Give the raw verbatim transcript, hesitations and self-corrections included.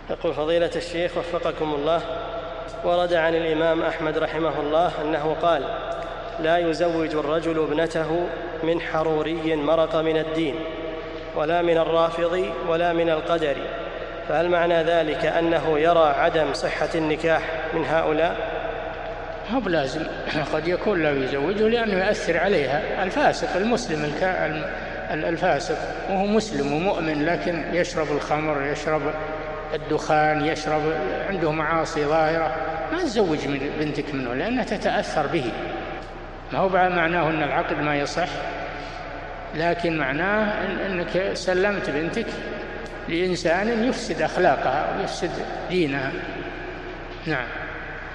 يقول فضيلة الشيخ وفقكم الله، ورد عن الإمام أحمد رحمه الله أنه قال: لا يزوج الرجل ابنته من حروري مرق من الدين، ولا من الرافض، ولا من القدر، فهل معنى ذلك أنه يرى عدم صحة النكاح من هؤلاء؟ هو بلازم، قد يكون لا يزوجه لأنه يؤثر عليها. الفاسق المسلم الفاسق وهو مسلم ومؤمن لكن يشرب الخمر، يشرب الدخان، يشرب، عنده معاصي ظاهرة، ما تزوج من بنتك منه لأنها تتأثر به. ما هو معناه أن العقد ما يصح، لكن معناه أنك سلمت بنتك لإنسان يفسد أخلاقها ويفسد دينها. نعم.